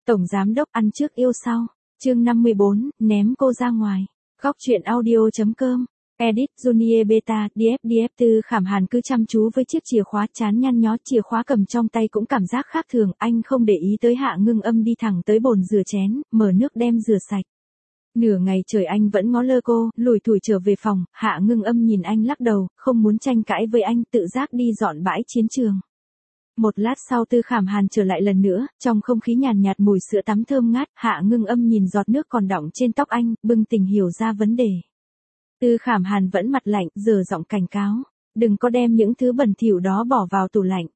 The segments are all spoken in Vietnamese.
Tổng giám đốc ăn trước yêu sau. Chương 54, ném cô ra ngoài. Góc truyện audio.com. Edit Junior Beta, DF Tư Khảm Hàn cứ chăm chú với chiếc chìa khóa, chán nhăn nhó, chìa khóa cầm trong tay cũng cảm giác khác thường, anh không để ý tới Hạ Ngưng Âm đi thẳng tới bồn rửa chén, mở nước đem rửa sạch. Nửa ngày trời anh vẫn ngó lơ cô, lủi thủi trở về phòng, Hạ Ngưng Âm nhìn anh lắc đầu, không muốn tranh cãi với anh, tự giác đi dọn bãi chiến trường. Một lát sau Tư Khảm Hàn trở lại lần nữa, trong không khí nhàn nhạt mùi sữa tắm thơm ngát, Hạ Ngưng Âm nhìn giọt nước còn đọng trên tóc anh, bừng tỉnh hiểu ra vấn đề. Tư Khảm Hàn vẫn mặt lạnh, giở giọng cảnh cáo, đừng có đem những thứ bẩn thỉu đó bỏ vào tủ lạnh.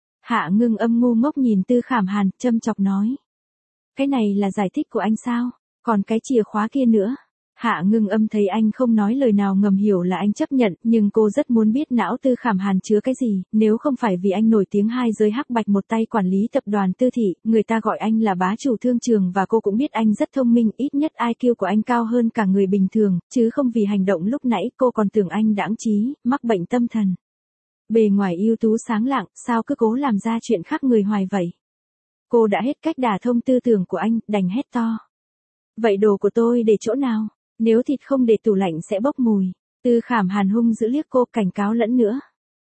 Hạ Ngưng Âm ngu ngốc nhìn Tư Khảm Hàn, châm chọc nói. Cái này là giải thích của anh sao? Còn cái chìa khóa kia nữa. Hạ Ngưng Âm thấy anh không nói lời nào ngầm hiểu là anh chấp nhận, nhưng cô rất muốn biết não Tư Khảm Hàn chứa cái gì, nếu không phải vì anh nổi tiếng hai giới hắc bạch một tay quản lý tập đoàn Tư Thị, người ta gọi anh là bá chủ thương trường và cô cũng biết anh rất thông minh, ít nhất IQ của anh cao hơn cả người bình thường, chứ không vì hành động lúc nãy cô còn tưởng anh đãng trí, mắc bệnh tâm thần. Bề ngoài ưu tú sáng lạng, sao cứ cố làm ra chuyện khác người hoài vậy? Cô đã hết cách đả thông tư tưởng của anh, đành hét to. Vậy đồ của tôi để chỗ nào? Nếu thịt không để tủ lạnh sẽ bốc mùi. Tư Khảm Hàn hung dữ liếc cô, cảnh cáo lẫn nữa.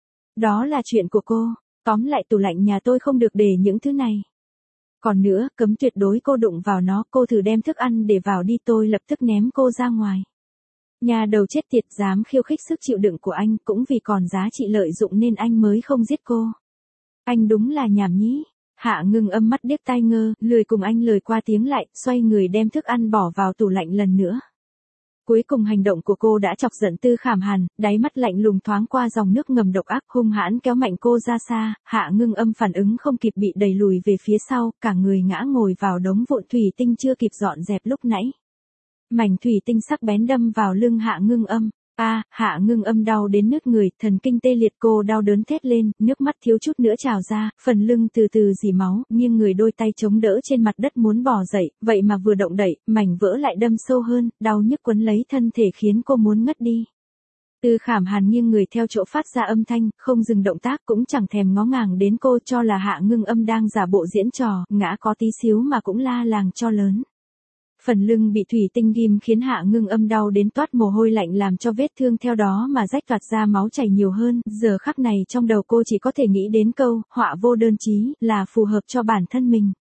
Đó là chuyện của cô, tóm lại tủ lạnh nhà tôi không được để những thứ này. Còn nữa, cấm tuyệt đối cô đụng vào nó, cô thử đem thức ăn để vào đi, tôi lập tức ném cô ra ngoài. Nhà đầu chết tiệt, dám khiêu khích sức chịu đựng của anh, cũng vì còn giá trị lợi dụng nên anh mới không giết cô. Anh đúng là nhảm nhí. Hạ Ngưng Âm mắt điếc tai ngơ, lười cùng anh lời qua tiếng lại, xoay người đem thức ăn bỏ vào tủ lạnh lần nữa. Cuối cùng hành động của cô đã chọc giận Tư Khảm Hàn, đáy mắt lạnh lùng thoáng qua dòng nước ngầm độc ác, hung hãn kéo mạnh cô ra xa, Hạ Ngưng Âm phản ứng không kịp bị đẩy lùi về phía sau, cả người ngã ngồi vào đống vụn thủy tinh chưa kịp dọn dẹp lúc nãy. Mảnh thủy tinh sắc bén đâm vào lưng Hạ Ngưng Âm. Hạ Ngưng Âm đau đến nứt người, thần kinh tê liệt, cô đau đớn thét lên, nước mắt thiếu chút nữa trào ra, phần lưng từ từ rỉ máu, nghiêng người đôi tay chống đỡ trên mặt đất muốn bò dậy, vậy mà vừa động đậy, mảnh vỡ lại đâm sâu hơn, đau nhức quấn lấy thân thể khiến cô muốn ngất đi. Tư Khảm Hàn nghiêng người theo chỗ phát ra âm thanh, không dừng động tác cũng chẳng thèm ngó ngàng đến cô, cho là Hạ Ngưng Âm đang giả bộ diễn trò, ngã có tí xíu mà cũng la làng cho lớn. Phần lưng bị thủy tinh ghim khiến Hạ Ngưng Âm đau đến toát mồ hôi lạnh, làm cho vết thương theo đó mà rách toạc ra, máu chảy nhiều hơn, giờ khắc này trong đầu cô chỉ có thể nghĩ đến câu, họa vô đơn chí, là phù hợp cho bản thân mình.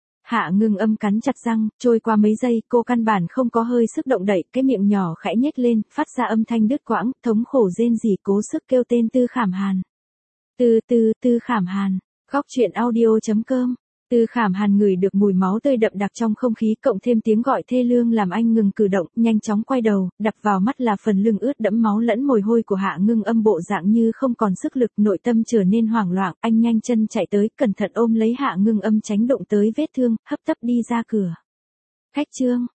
Hạ Ngưng Âm cắn chặt răng, trôi qua mấy giây, cô căn bản không có hơi sức động đậy, cái miệng nhỏ khẽ nhếch lên, phát ra âm thanh đứt quãng, thống khổ rên rỉ, cố sức kêu tên Tư Khảm Hàn. Tư Khảm Hàn. Góc truyện audio.com. Tư Khảm Hàn ngửi được mùi máu tươi đậm đặc trong không khí, cộng thêm tiếng gọi thê lương làm anh ngừng cử động, nhanh chóng quay đầu, đập vào mắt là phần lưng ướt đẫm máu lẫn mồ hôi của Hạ Ngưng Âm, bộ dạng như không còn sức lực, nội tâm trở nên hoảng loạn, anh nhanh chân chạy tới, cẩn thận ôm lấy Hạ Ngưng Âm tránh đụng tới vết thương, hấp tấp đi ra cửa. Khách trương,